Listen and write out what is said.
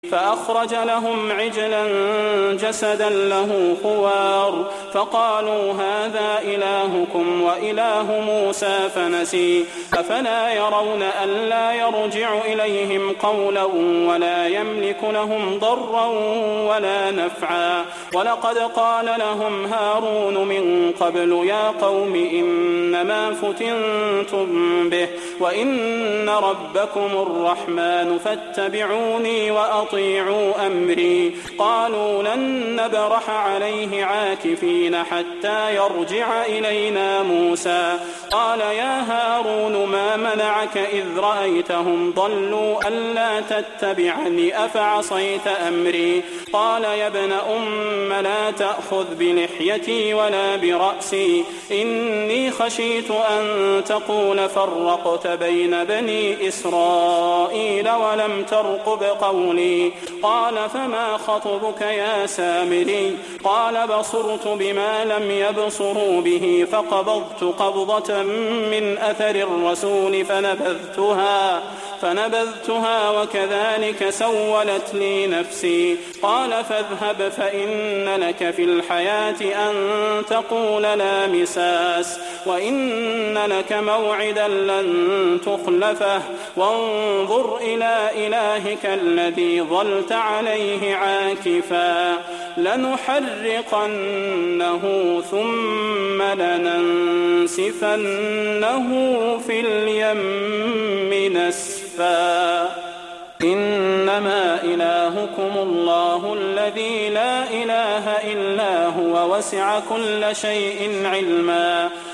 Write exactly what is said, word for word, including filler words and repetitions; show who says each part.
Speaker 1: فأخرج لهم عجلا جسدا له خوار فقالوا هذا إلهكم وإله موسى فنسي أفلا يرون ألا يرجع إليهم قولا ولا يملك لهم ضرا ولا نفعا ولقد قال لهم هارون من قبل يا قوم إنما فتنتم به وإن ربكم الرحمن فاتبعوني وأطيعوا أمري قالوا لن نبرح عليه عاكفين حتى يرجع إلينا موسى قال يا هارون ما منعك إذ رأيتهم ضلوا ألا تتبعني أفعصيت أمري قال يا ابن أم لا تأخذ بلحيتي ولا برأسي إني خشيت أن تقول فرقت بين بني إسرائيل ولم ترقب قولي قال فما خطبك يا سامري قال بصرت بما لم يبصروا به فقبضت قبضة من أثر الرسول فنبذتها فنبذتها وكذلك سولت لي نفسي قال فاذهب فإن لك في الحياة أن تقول لا مساس وإن لك موعدا لن تخلفه وانظر إلى إلهك الذي ظلت عليه عاكفا لنحرقنه ثم لننسفنه في اليم نسفا إنما إلهكم الله الذي لا إله إلا هو وسع كل شيء علما